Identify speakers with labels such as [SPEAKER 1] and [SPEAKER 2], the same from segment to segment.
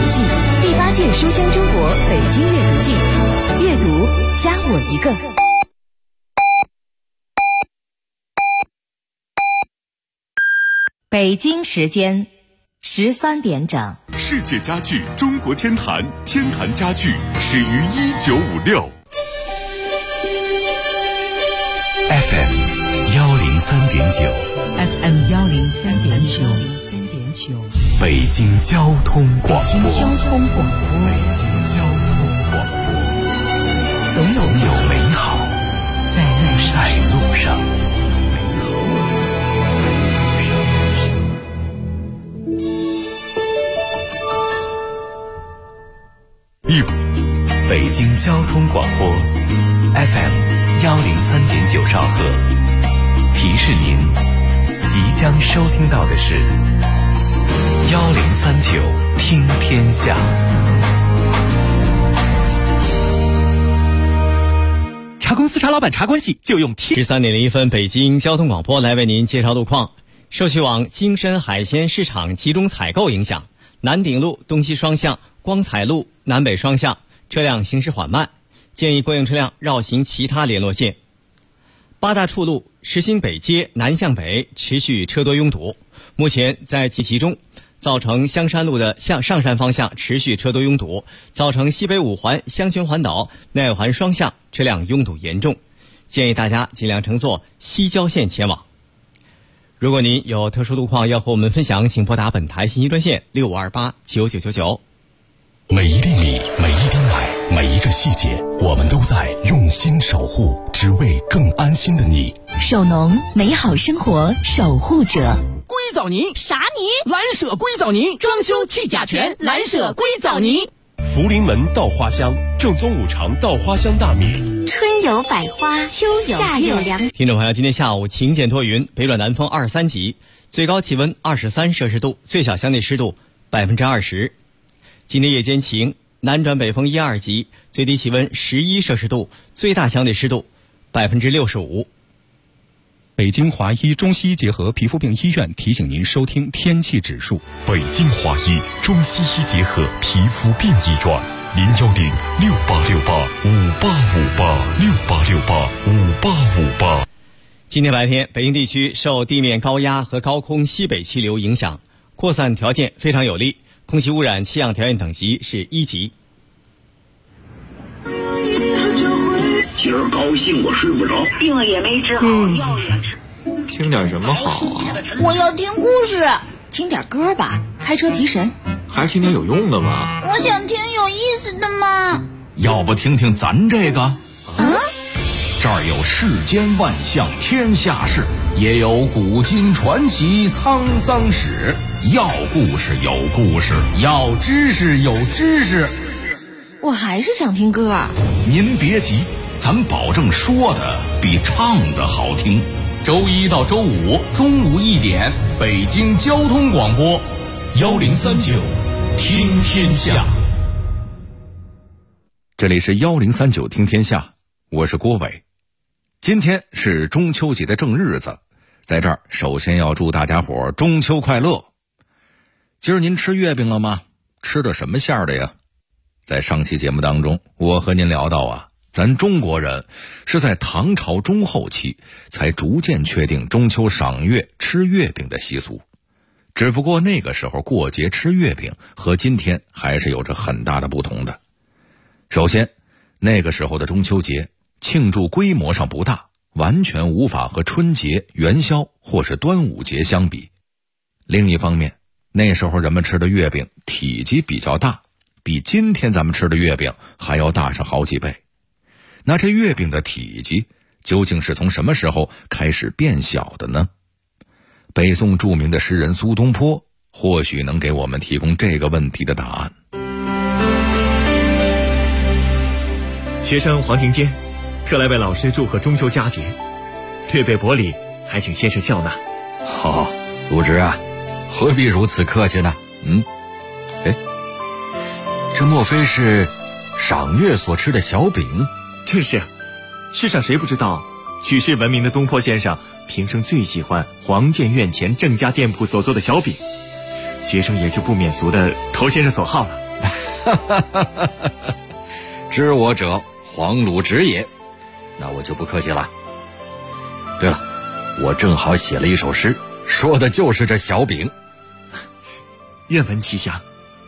[SPEAKER 1] 季第8届书香中国北京阅读季，阅读加我一个。
[SPEAKER 2] 北京时间13点整。
[SPEAKER 3] 世界家具中国天坛，天坛家具始于1956。FM 103.9
[SPEAKER 1] FM 103.9，
[SPEAKER 3] 北京交通广播。
[SPEAKER 1] 北京交通广播，总有美好在路上。
[SPEAKER 3] 北京交通广播 FM 103.9兆赫，提示您即将收听到的是1039听天下。
[SPEAKER 4] 查公司查老板查关系就用
[SPEAKER 5] 13点01分，北京交通广播来为您介绍路况。受去往京深海鲜市场集中采购影响，南鼎路东西双向、光彩路南北双向车辆行驶缓慢，建议过境车辆绕行其他联络线。八大处路实心北街南向北持续车多拥堵，目前在集中造成香山路的向上山方向持续车多拥堵，造成西北五环香泉环岛内环双向车辆拥堵严重，建议大家尽量乘坐西郊线前往。如果您有特殊路况要和我们分享，请拨打本台信息专线65289999。
[SPEAKER 3] 每一粒米，每一滴奶，每一个细节，我们都在用心守护，只为更安心的你。
[SPEAKER 2] 首农，美好生活守护者。
[SPEAKER 6] 硅藻泥
[SPEAKER 7] 啥泥？
[SPEAKER 6] 蓝舍硅藻泥，装修去甲醛，蓝舍硅藻泥。
[SPEAKER 3] 福临门稻花香，正宗五常稻花香大米。
[SPEAKER 7] 春有百花，秋有夏有凉。
[SPEAKER 5] 听众朋友，今天下午晴间多云，北转南风23级，最高气温23摄氏度，最小相对湿度20%。今天夜间晴，南转北风1、2级，最低气温11摄氏度，最大相对湿度65%。
[SPEAKER 8] 北京华医中西医结合皮肤病医院提醒您收听天气指数。
[SPEAKER 3] 北京华医中西医结合皮肤病医院，0106868586858
[SPEAKER 5] 今天白天，北京地区受地面高压和高空西北气流影响，扩散条件非常有利，空气污染气象条件等级是1级。
[SPEAKER 9] 今儿高兴我睡不着，
[SPEAKER 10] 病了也没治好，药也吃。
[SPEAKER 11] 听点什么好啊？
[SPEAKER 7] 我要听故事。听点歌吧，开车提神。
[SPEAKER 11] 还是听点有用的吧。
[SPEAKER 7] 我想听有意思的嘛。
[SPEAKER 12] 要不听听咱这个？这儿有世间万象天下事，也有古今传奇沧桑史。要故事有故事，要知识有知识。
[SPEAKER 7] 我还是想听歌。
[SPEAKER 12] 您别急，咱保证说的比唱的好听。周一到周五中午1点，北京交通广播1039听天下。这里是1039听天下，我是郭伟。今天是中秋节的正日子，在这儿首先要祝大家伙中秋快乐。今儿您吃月饼了吗？吃的什么馅儿的呀？在上期节目当中，我和您聊到啊，咱中国人是在唐朝中后期才逐渐确定中秋赏月吃月饼的习俗。只不过那个时候过节吃月饼和今天还是有着很大的不同的。首先，那个时候的中秋节庆祝规模上不大，完全无法和春节、元宵或是端午节相比。另一方面，那时候人们吃的月饼体积比较大，比今天咱们吃的月饼还要大上好几倍。那这月饼的体积究竟是从什么时候开始变小的呢？北宋著名的诗人苏东坡或许能给我们提供这个问题的答案。
[SPEAKER 11] 学生黄庭坚特来为老师祝贺中秋佳节，略备薄礼，还请先生笑纳。
[SPEAKER 13] 好，鲁直啊，何必如此客气呢？这莫非是赏月所吃的小饼？
[SPEAKER 11] 正是，世上谁不知道举世闻名的东坡先生平生最喜欢黄建院前郑家店铺所做的小饼，学生也就不免俗的投先生所好了。
[SPEAKER 13] 知我者，黄鲁直也。那我就不客气了。对了，我正好写了一首诗，说的就是这小饼。
[SPEAKER 11] 愿闻其详。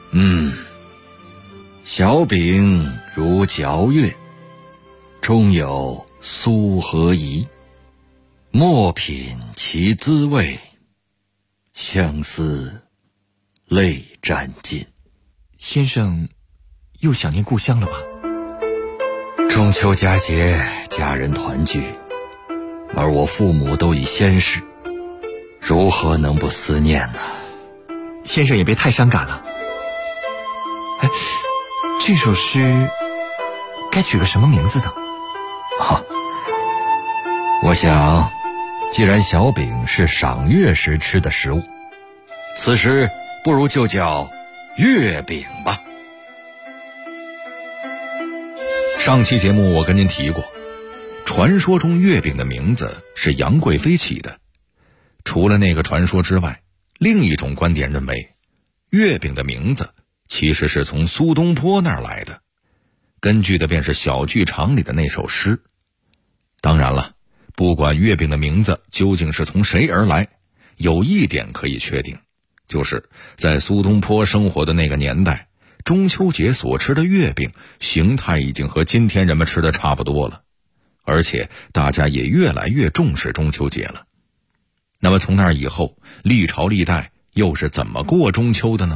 [SPEAKER 13] 小饼如嚼月，中有酥和饴，莫品其滋味，相思泪沾襟。
[SPEAKER 11] 先生又想念故乡了吧？
[SPEAKER 13] 中秋佳节，家人团聚，而我父母都已仙逝，如何能不思念呢？
[SPEAKER 11] 先生也别太伤感了。这首诗该取个什么名字呢？
[SPEAKER 13] 我想，既然小饼是赏月时吃的食物，此诗不如就叫月饼吧。
[SPEAKER 12] 上期节目我跟您提过，传说中月饼的名字是杨贵妃起的。除了那个传说之外，另一种观点认为，月饼的名字其实是从苏东坡那儿来的，根据的便是小剧场里的那首诗。当然了，不管月饼的名字究竟是从谁而来，有一点可以确定，就是在苏东坡生活的那个年代，中秋节所吃的月饼形态已经和今天人们吃的差不多了，而且大家也越来越重视中秋节了。那么从那以后，历朝历代又是怎么过中秋的呢？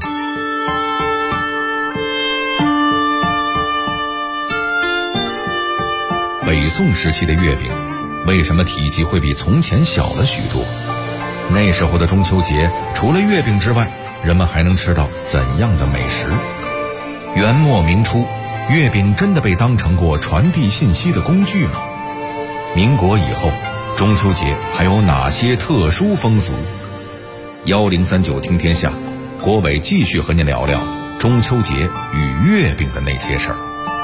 [SPEAKER 12] 北宋时期的月饼为什么体积会比从前小了许多？那时候的中秋节除了月饼之外，人们还能吃到怎样的美食？元末明初，月饼真的被当成过传递信息的工具吗？民国以后，中秋节还有哪些特殊风俗？1039听天下，郭伟继续和您聊聊中秋节与月饼的那些事儿。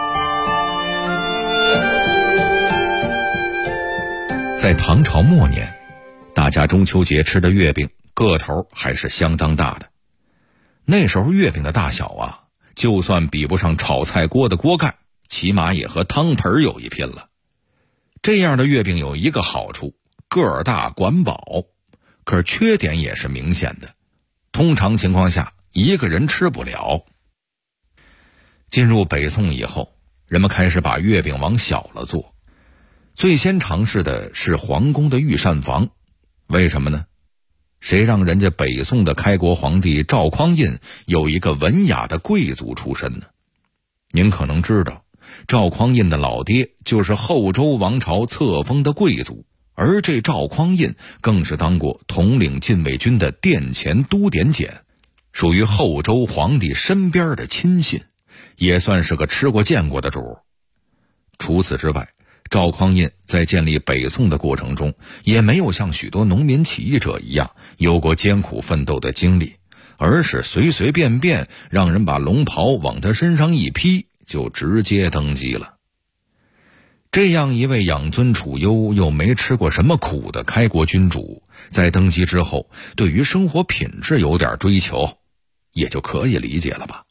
[SPEAKER 12] 在唐朝末年，大家中秋节吃的月饼个头还是相当大的。那时候月饼的大小啊，就算比不上炒菜锅的锅盖，起码也和汤盆有一拼了。这样的月饼有一个好处，个儿大管饱，可是缺点也是明显的，通常情况下一个人吃不了。进入北宋以后，人们开始把月饼往小了做。最先尝试的是皇宫的御膳房，为什么呢？谁让人家北宋的开国皇帝赵匡胤有一个文雅的贵族出身呢？您可能知道，赵匡胤的老爹就是后周王朝册封的贵族，而这赵匡胤更是当过统领禁卫军的殿前都点检，属于后周皇帝身边的亲信，也算是个吃过见过的主。除此之外，赵匡胤在建立北宋的过程中，也没有像许多农民起义者一样有过艰苦奋斗的经历，而是随随便便让人把龙袍往他身上一披，就直接登基了。这样一位养尊处优又没吃过什么苦的开国君主，在登基之后，对于生活品质有点追求，也就可以理解了吧。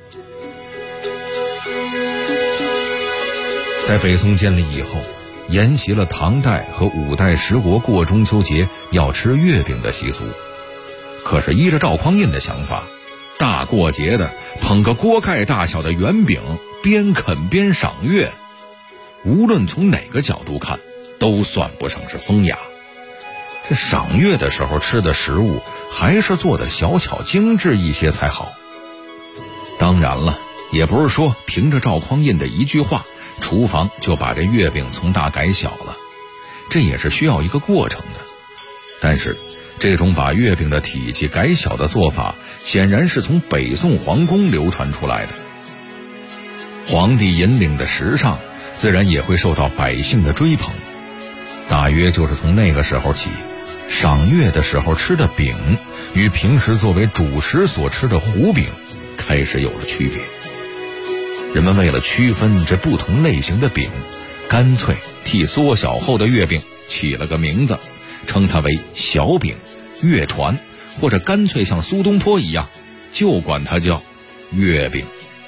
[SPEAKER 12] 在北宋建立以后，沿袭了唐代和五代十国过中秋节要吃月饼的习俗。可是依着赵匡胤的想法，大过节的捧个锅盖大小的圆饼，边啃边赏月，无论从哪个角度看，都算不上是风雅。这赏月的时候吃的食物，还是做的小巧精致一些才好。当然了，也不是说凭着赵匡胤的一句话，厨房就把这月饼从大改小了，这也是需要一个过程的。但是这种把月饼的体积改小的做法，显然是从北宋皇宫流传出来的。皇帝引领的时尚，自然也会受到百姓的追捧。大约就是从那个时候起，赏月的时候吃的饼，与平时作为主食所吃的糊饼开始有了区别。人们为了区分这不同类型的饼，干脆替缩小后的月饼起了个名字，称它为小饼、月团，或者干脆像苏东坡一样，就管它叫月饼。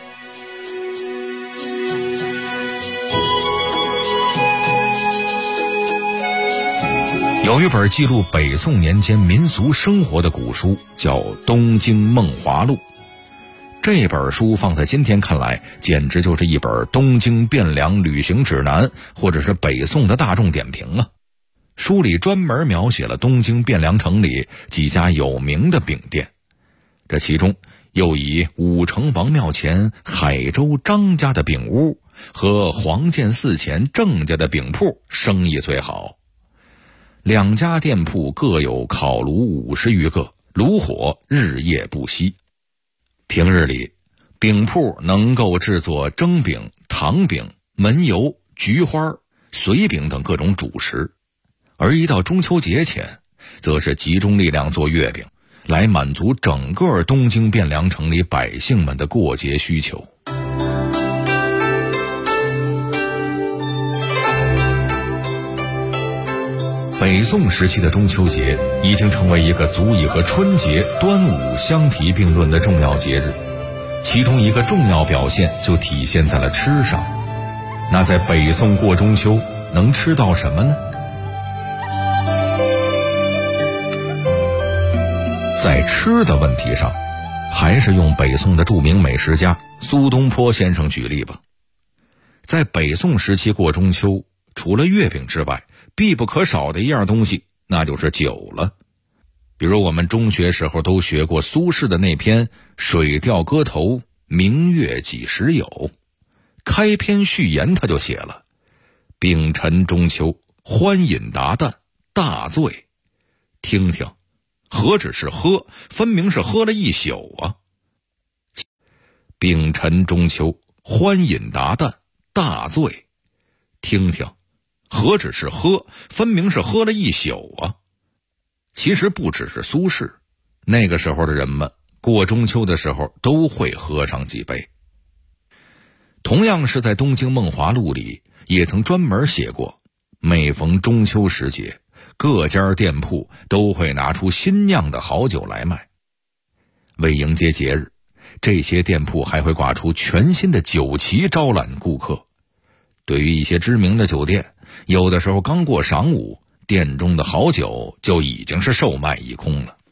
[SPEAKER 12] 有一本记录北宋年间民俗生活的古书，叫《东京梦华录》。这本书放在今天看来，简直就是一本东京汴梁旅行指南，或者是北宋的大众点评啊。书里专门描写了东京汴梁城里几家有名的饼店，这其中又以武城王庙前海州张家的饼屋和黄建寺前郑家的饼铺生意最好。两家店铺各有烤炉50余个，炉火日夜不息。平日里，饼铺能够制作蒸饼、糖饼、焖油、菊花、随饼等各种主食，而一到中秋节前，则是集中力量做月饼，来满足整个东京汴梁城里百姓们的过节需求。北宋时期的中秋节已经成为一个足以和春节、端午相提并论的重要节日，其中一个重要表现就体现在了吃上。那在北宋过中秋能吃到什么呢？在吃的问题上，还是用北宋的著名美食家苏东坡先生举例吧。在北宋时期过中秋，除了月饼之外，必不可少的一样东西，那就是酒了。比如我们中学时候都学过苏轼的那篇《水调歌头·明月几时有》，开篇序言他就写了：丙辰中秋，欢饮达旦，大醉。听听，何止是喝，分明是喝了一宿啊！丙辰中秋，欢饮达旦，大醉。听听，何止是喝，分明是喝了一宿啊！其实不只是苏轼，那个时候的人们过中秋的时候都会喝上几杯。同样是在《东京梦华录》里，也曾专门写过，每逢中秋时节，各家店铺都会拿出新酿的好酒来卖。为迎接节日，这些店铺还会挂出全新的酒旗招揽顾客。对于一些知名的酒店，有的时候刚过晌午，店中的好酒就已经是售卖一空了。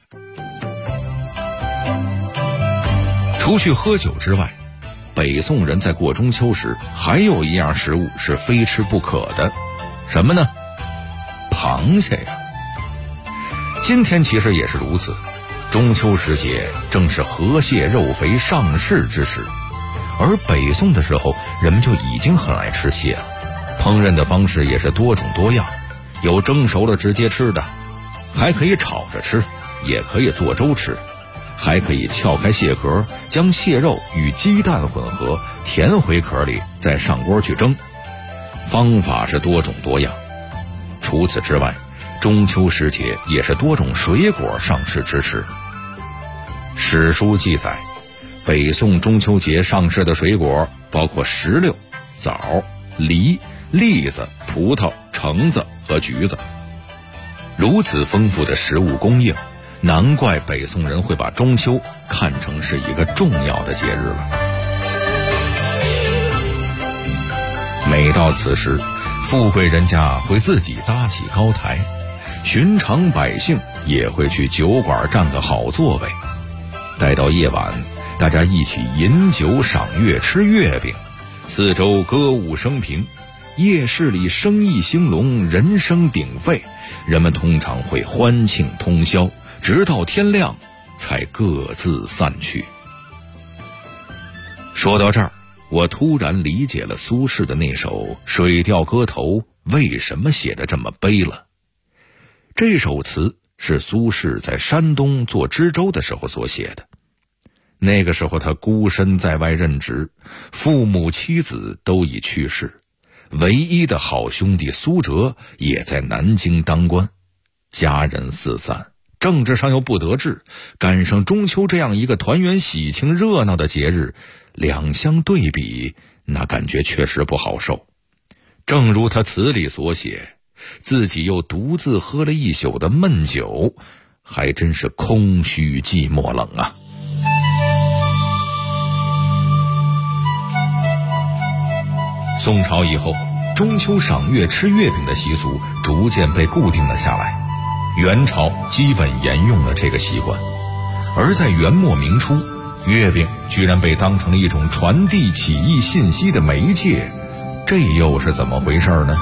[SPEAKER 12] 除去喝酒之外，北宋人在过中秋时还有一样食物是非吃不可的，什么呢？螃蟹呀！今天其实也是如此，中秋时节正是河蟹肉肥上市之时，而北宋的时候人们就已经很爱吃蟹了，烹饪的方式也是多种多样，有蒸熟了直接吃的，还可以炒着吃，也可以做粥吃，还可以撬开蟹壳，将蟹肉与鸡蛋混合填回壳里，再上锅去蒸，方法是多种多样。除此之外，中秋时节也是多种水果上市之时。史书记载，北宋中秋节上市的水果包括石榴、枣、梨、栗子、葡萄、橙子和橘子。如此丰富的食物供应，难怪北宋人会把中秋看成是一个重要的节日了。每到此时，富贵人家会自己搭起高台，寻常百姓也会去酒馆占个好座位。待到夜晚，大家一起饮酒赏月吃月饼，四周歌舞升平，夜市里生意兴隆，人声鼎沸，人们通常会欢庆通宵，直到天亮才各自散去。说到这儿，我突然理解了苏轼的那首《水调歌头》为什么写得这么悲了。这首词是苏轼在山东做知州的时候所写的。那个时候他孤身在外任职，父母妻子都已去世，唯一的好兄弟苏辙也在南京当官，家人四散，政治上又不得志，赶上中秋这样一个团圆喜庆热闹的节日，两相对比，那感觉确实不好受。正如他词里所写，自己又独自喝了一宿的闷酒，还真是空虚寂寞冷啊。宋朝以后， 中秋赏月吃月饼的习俗逐渐被固定了下来，元朝基本沿用了这个习惯。而在元末明初，月饼居然被当成了一种传递起义信息的媒介，这又是怎么回事呢？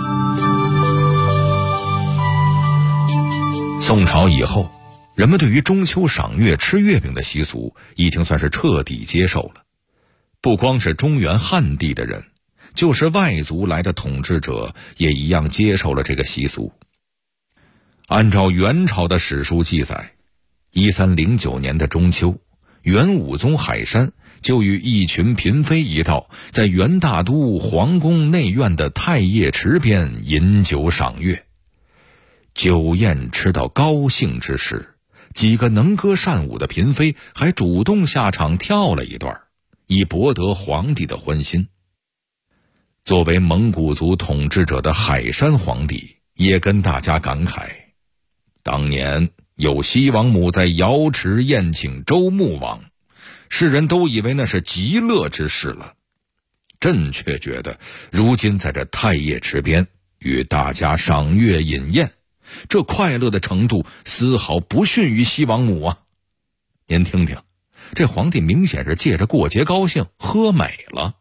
[SPEAKER 12] 宋朝以后，人们对于中秋赏月吃月饼的习俗已经算是彻底接受了。不光是中原汉地的人，就是外族来的统治者也一样接受了这个习俗。按照元朝的史书记载，1309年的中秋，元武宗海山就与一群嫔妃一道，在元大都皇宫内院的太液池边饮酒赏月。酒宴吃到高兴之时，几个能歌善舞的嫔妃还主动下场跳了一段，以博得皇帝的欢心。作为蒙古族统治者的海山皇帝也跟大家感慨，当年有西王母在瑶池宴请周穆王，世人都以为那是极乐之事了，朕却觉得如今在这太液池边与大家赏月饮宴，这快乐的程度丝毫不逊于西王母啊！您听听，这皇帝明显是借着过节高兴喝美了。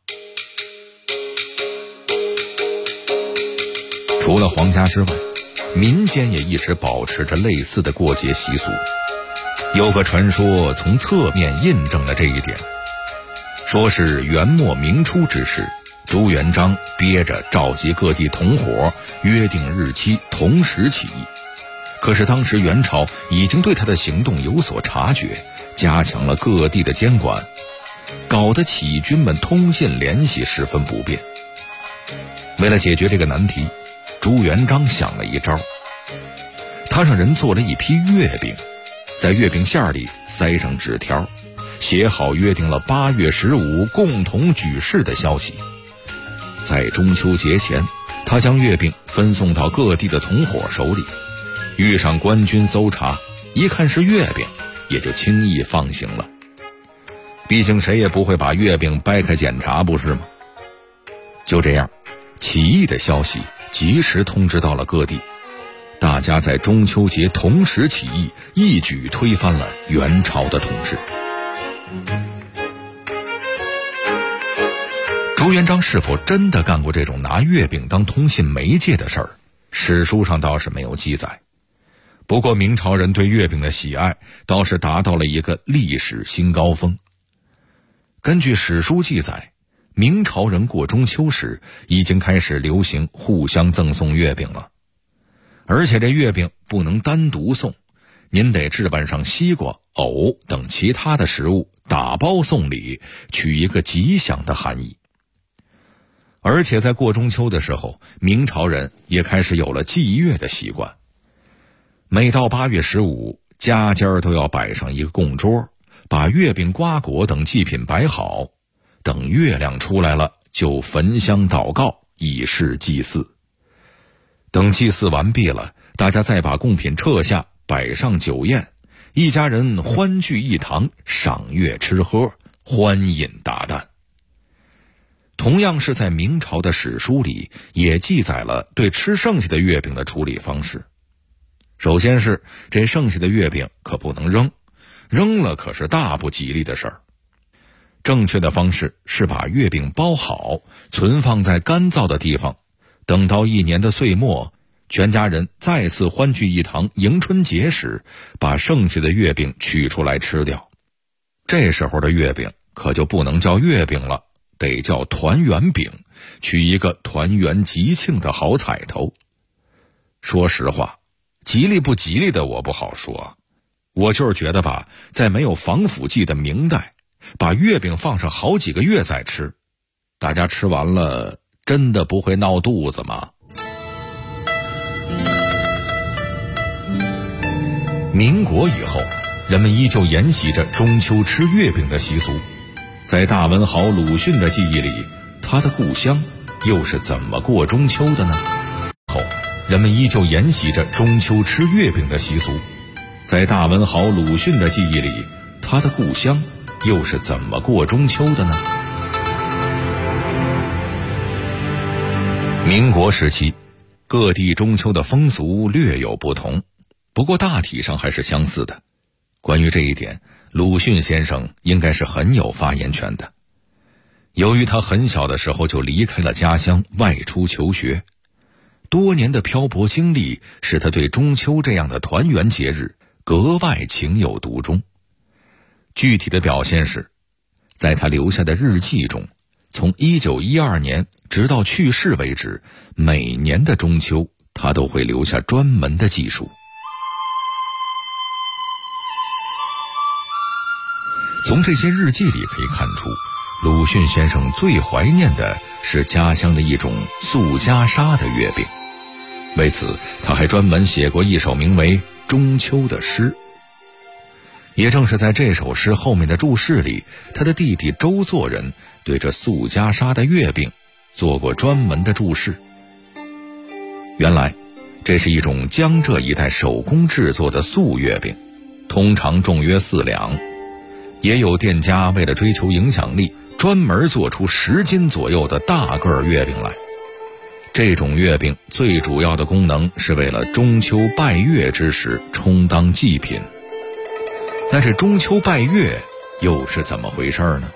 [SPEAKER 12] 除了皇家之外，民间也一直保持着类似的过节习俗。有个传说从侧面印证了这一点，说是元末明初之时，朱元璋憋着召集各地同伙，约定日期同时起义。可是当时元朝已经对他的行动有所察觉，加强了各地的监管，搞得起义军们通信联系十分不便。为了解决这个难题，朱元璋想了一招，他让人做了一批月饼，在月饼馅里塞上纸条，写好约定了8月15共同举事的消息。在中秋节前，他将月饼分送到各地的同伙手里，遇上官军搜查，一看是月饼，也就轻易放行了。毕竟谁也不会把月饼掰开检查，不是吗？就这样，起义的消息及时通知到了各地，大家在中秋节同时起义，一举推翻了元朝的统治。朱元璋是否真的干过这种拿月饼当通信媒介的事儿，史书上倒是没有记载。不过明朝人对月饼的喜爱倒是达到了一个历史新高峰。根据史书记载，明朝人过中秋时已经开始流行互相赠送月饼了，而且这月饼不能单独送，您得置办上西瓜、藕等其他的食物，打包送礼，取一个吉祥的含义。而且在过中秋的时候，明朝人也开始有了祭月的习惯。每到8月15，家家都要摆上一个供桌，把月饼、瓜果等祭品摆好，等月亮出来了，就焚香祷告，以示祭祀。等祭祀完毕了，大家再把贡品撤下，摆上酒宴，一家人欢聚一堂，赏月吃喝，欢饮达旦。同样是在明朝的史书里，也记载了对吃剩下的月饼的处理方式。首先是这剩下的月饼可不能扔，扔了可是大不吉利的事儿。正确的方式是把月饼包好，存放在干燥的地方，等到一年的岁末，全家人再次欢聚一堂迎春节时，把剩下的月饼取出来吃掉。这时候的月饼可就不能叫月饼了，得叫团圆饼，取一个团圆吉庆的好彩头。说实话，吉利不吉利的我不好说，我就是觉得吧，在没有防腐剂的明代，把月饼放上好几个月再吃，大家吃完了真的不会闹肚子吗？民国以后，人们依旧沿袭着中秋吃月饼的习俗。在大文豪鲁迅的记忆里，他的故乡又是怎么过中秋的呢？后人们依旧沿袭着中秋吃月饼的习俗。在大文豪鲁迅的记忆里，他的故乡又是怎么过中秋的呢？ 民国时期，各地中秋的风俗略有不同，不过大体上还是相似的。关于这一点，鲁迅先生应该是很有发言权的。由于他很小的时候就离开了家乡，外出求学，多年的漂泊经历使他对中秋这样的团圆节日格外情有独钟。具体的表现是，在他留下的日记中，从1912年直到去世为止，每年的中秋他都会留下专门的记述。从这些日记里可以看出，鲁迅先生最怀念的是家乡的一种素袈裟的月饼。为此，他还专门写过一首名为《中秋》的诗。也正是在这首诗后面的注释里，他的弟弟周作人对这素袈裟的月饼做过专门的注释。原来，这是一种江浙一带手工制作的素月饼，通常重约4两。也有店家为了追求影响力，专门做出10斤左右的大个月饼来。这种月饼最主要的功能是为了中秋拜月之时充当祭品。但是中秋拜月又是怎么回事呢？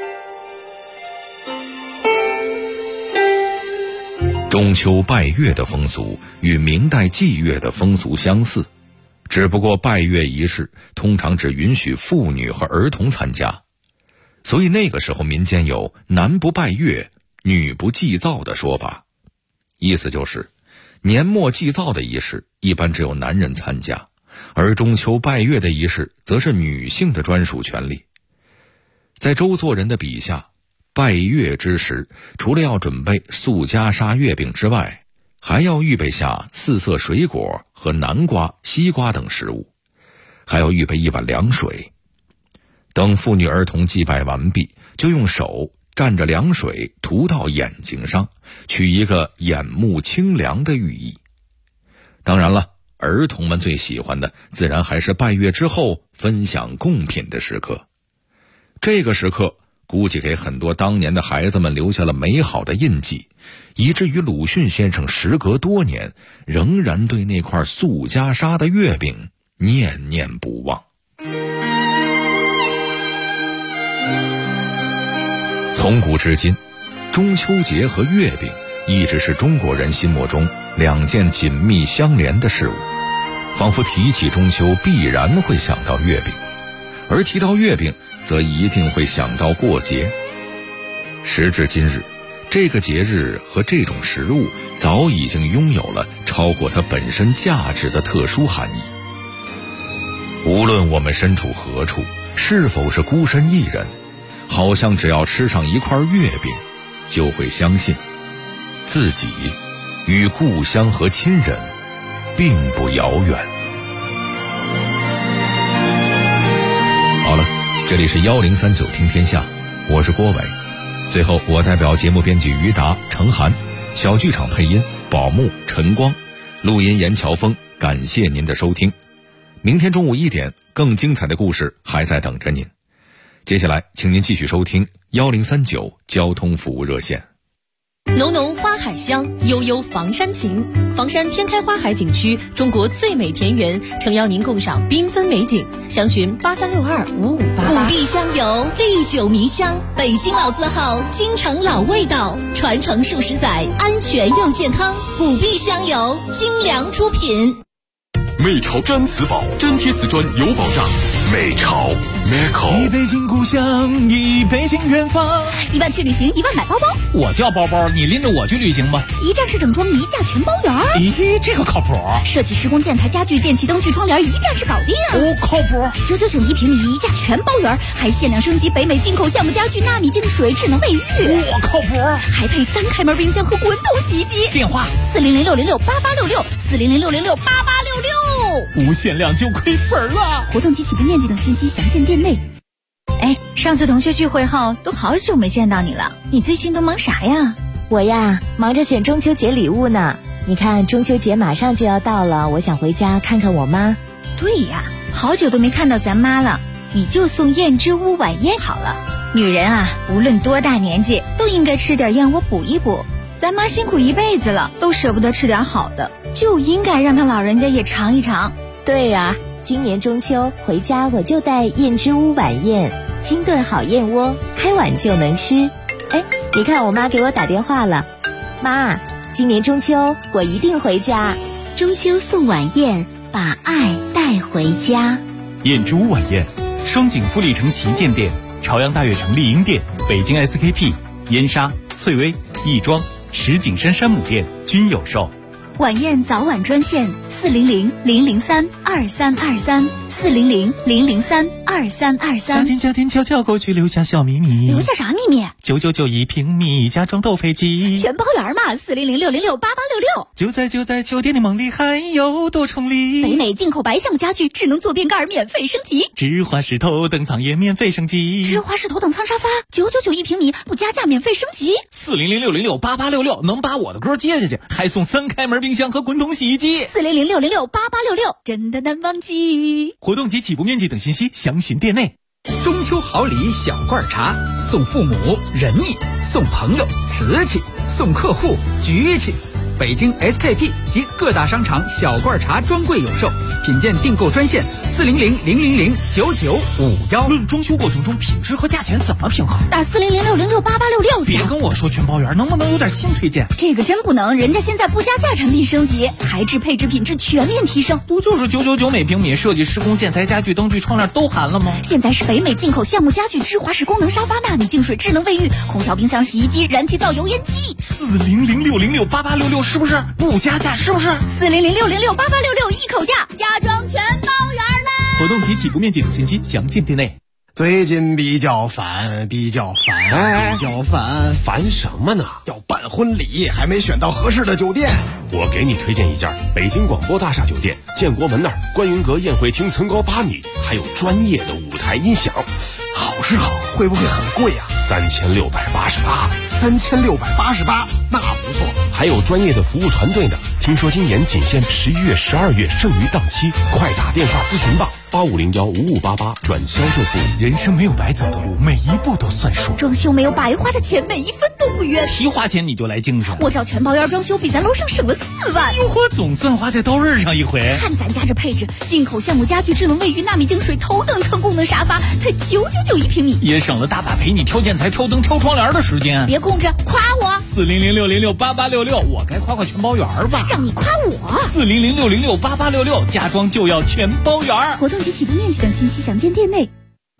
[SPEAKER 12] 中秋拜月的风俗与明代祭月的风俗相似，只不过拜月仪式通常只允许妇女和儿童参加，所以那个时候民间有男不拜月，女不祭灶的说法。意思就是年末祭灶的仪式一般只有男人参加，而中秋拜月的仪式则是女性的专属权利。在周作人的笔下，拜月之时，除了要准备素袈裟月饼之外，还要预备下4色水果和南瓜、西瓜等食物，还要预备1碗凉水。等妇女儿童祭拜完毕，就用手蘸着凉水涂到眼睛上，取一个眼目清凉的寓意。当然了，儿童们最喜欢的自然还是拜月之后分享贡品的时刻。这个时刻估计给很多当年的孩子们留下了美好的印记，以至于鲁迅先生时隔多年仍然对那块素袈裟的月饼念念不忘。从古至今，中秋节和月饼一直是中国人心目中2件紧密相连的事物，仿佛提起中秋必然会想到月饼，而提到月饼则一定会想到过节。时至今日，这个节日和这种食物早已经拥有了超过它本身价值的特殊含义。无论我们身处何处，是否是孤身一人，好像只要吃上一块月饼，就会相信自己与故乡和亲人并不遥远。好了，这里是1039听天下，我是郭伟。最后，我代表节目编辑于达、程涵，小剧场配音宝木、陈光，录音严乔峰，感谢您的收听。明天中午1点，更精彩的故事还在等着您。接下来，请您继续收听1039交通服务热线。
[SPEAKER 6] 浓浓花海香，悠悠房山情。房山天开花海景区，中国最美田园，诚邀您共赏缤纷美景。详询83625588。
[SPEAKER 2] 古碧香油，历久弥香，北京老字号，京城老味道，传承数十载，安全又健康。古碧香油，精良出品。
[SPEAKER 14] 美潮毡瓷宝，粘贴瓷砖有保障。美潮 Meco，
[SPEAKER 4] 一北京故乡，一北京远方。
[SPEAKER 15] 1万去旅行，1万买包包。
[SPEAKER 4] 我叫包包，你拎着我去旅行吧。
[SPEAKER 15] 一站式整装，1价全包圆。
[SPEAKER 4] 咦，这个靠谱。
[SPEAKER 15] 设计施工建材家具电器灯具窗帘，一站式搞定。
[SPEAKER 4] 哦，靠谱。
[SPEAKER 15] 999一平米，1价全包圆，还限量升级北美进口橡木家具、纳米净水、智能卫浴。
[SPEAKER 4] 我靠谱。
[SPEAKER 15] 还配3开门冰箱和滚筒洗衣机。
[SPEAKER 4] 电话
[SPEAKER 15] 40060688866，40060688866。
[SPEAKER 4] 无限量就亏本了。
[SPEAKER 15] 活动及起步面积等信息详见店内。
[SPEAKER 16] 哎，上次同学聚会后都好久没见到你了，你最近都忙啥呀？
[SPEAKER 17] 我呀，忙着选中秋节礼物呢。你看中秋节马上就要到了，我想回家看看我妈。
[SPEAKER 16] 对呀，好久都没看到咱妈了，你就送燕之屋晚宴好了。女人啊，无论多大年纪，都应该吃点燕窝补一补。 咱妈辛苦一辈子了，都舍不得吃点好的，就应该让她老人家也尝一尝。
[SPEAKER 17] 对呀，今年中秋回家我就带燕之屋晚宴，精炖好燕窝，开碗就能吃。哎，你看我妈给我打电话了，妈，今年中秋我一定回家。
[SPEAKER 15] 中秋送晚宴，把爱带回家。
[SPEAKER 4] 燕之屋晚宴，双井富力城旗舰店、朝阳大悦城丽婴店、北京 SKP、燕莎、翠微、亦庄、石景山山姆店均有售。
[SPEAKER 15] 晚宴早晚专线400-003-2323，400-003-2323。
[SPEAKER 4] 夏天悄悄过去，留下小秘密。
[SPEAKER 15] 留下啥秘密
[SPEAKER 4] ？9991平米，家装斗飞机。
[SPEAKER 15] 全包圆嘛，400-606-8866。
[SPEAKER 4] 就在酒店的梦里，还有多重礼。
[SPEAKER 15] 北美进口白橡木家具，智能坐便盖免费升级。
[SPEAKER 4] 芝华士头等舱也免费升级。
[SPEAKER 15] 芝华士头等舱沙发9991平米，不加价免费升级。
[SPEAKER 4] 400-606-8866，能把我的歌接下去，还送3开门冰箱和滚筒洗衣机。
[SPEAKER 15] 400-606-8866，真的难忘记。
[SPEAKER 4] 活动及起步面积等信息详询店内。
[SPEAKER 18] 中秋好礼小罐茶，送父母仁义，送朋友瓷器，送客户局气。北京 SKP 及各大商场小罐茶专柜有售，品鉴订购专线400-000-9951。
[SPEAKER 4] 论中秋过程中品质和价钱怎么平衡？
[SPEAKER 15] 打400-606-8866。
[SPEAKER 4] 别跟我说全包圆，能不能有点新推荐？
[SPEAKER 15] 这个真不能，人家现在不加价产品升级，材质配置品质全面提升。
[SPEAKER 4] 不就是999每平米，设计施工建材家具灯具窗帘都含了吗？
[SPEAKER 15] 现在是北美进口橡木家具、芝华士功能沙发、纳米净水、智能卫浴、空调、冰箱、洗衣机、燃气灶、油烟机。
[SPEAKER 4] 400-606-8866是不是不加价？是不是
[SPEAKER 15] 400-606-8866一口价，家装全包圆了。
[SPEAKER 4] 活动及起步面积等信息详见店内。
[SPEAKER 19] 最近比较烦，
[SPEAKER 20] 烦什么呢？
[SPEAKER 19] 要办婚礼，还没选到合适的酒店。
[SPEAKER 20] 我给你推荐一家北京广播大厦酒店，建国门那儿观云阁宴会厅层高8米，还有专业的舞台音响。
[SPEAKER 19] 好是好，会不会很贵啊
[SPEAKER 20] ？3688，
[SPEAKER 19] 那不错。
[SPEAKER 20] 还有专业的服务团队呢。听说今年仅限11月、12月剩余档期，快打电话咨询吧，8501-5588转销售部。
[SPEAKER 4] 人生没有白走的路，每一步都算数。
[SPEAKER 15] 装修没有白花的钱，每一分都不冤。
[SPEAKER 4] 提花钱你就来精神，
[SPEAKER 15] 我找全包圆装修，比咱楼上省了4万。
[SPEAKER 4] 哟呵，总算花在刀刃上一回。
[SPEAKER 15] 看咱家这配置，进口橡木家具、智能卫浴、纳米净水、头等舱功能沙发，才9991平米，
[SPEAKER 4] 也省了大把陪你挑建材、挑灯、挑窗帘的时间。
[SPEAKER 15] 别空着，夸我。
[SPEAKER 4] 400-606-8866，我该夸全包圆吧？
[SPEAKER 15] 让你夸我。
[SPEAKER 4] 400-606-8866，家装就要全包圆。
[SPEAKER 15] 活动及起步面积等信息详见店内。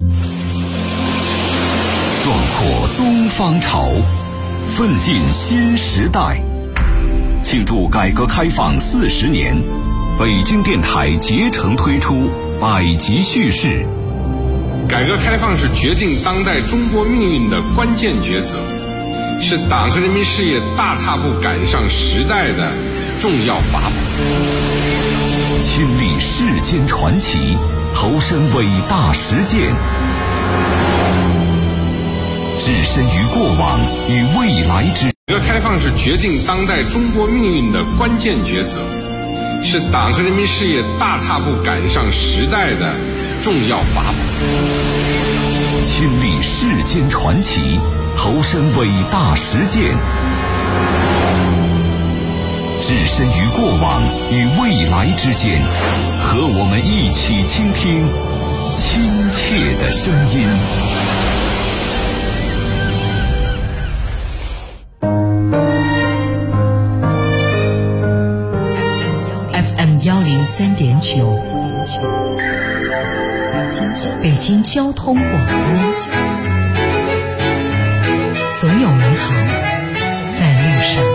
[SPEAKER 13] 壮阔东方潮，奋进新时代。庆祝改革开放40年，北京电台竭诚推出百集叙事。
[SPEAKER 21] 改革开放是决定当代中国命运的关键抉择，是党和人民事业大踏步赶上时代的重要法宝。
[SPEAKER 13] 亲历世间传奇，投身伟大实践，置身于过往与未来之。
[SPEAKER 21] 改革开放是决定当代中国命运的关键抉择，是党和人民事业大踏步赶上时代的重要法宝。
[SPEAKER 13] 亲历世间传奇，投身伟大实践，置身于过往与未来之间，和我们一起倾听亲切的声音。
[SPEAKER 22] FM 103.9，北京交通广播，总有美好在路上。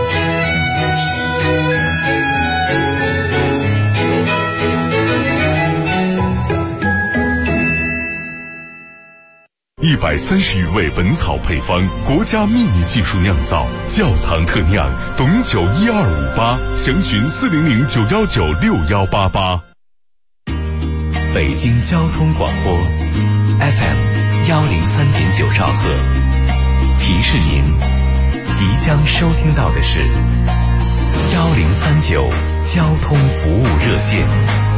[SPEAKER 14] 130余味本草配方，国家秘密技术酿造，窖藏特酿，董酒1258，详询400-919-6188。
[SPEAKER 3] 北京交通广播 FM 103.9兆赫，提示您即将收听到的是1039交通服务热线。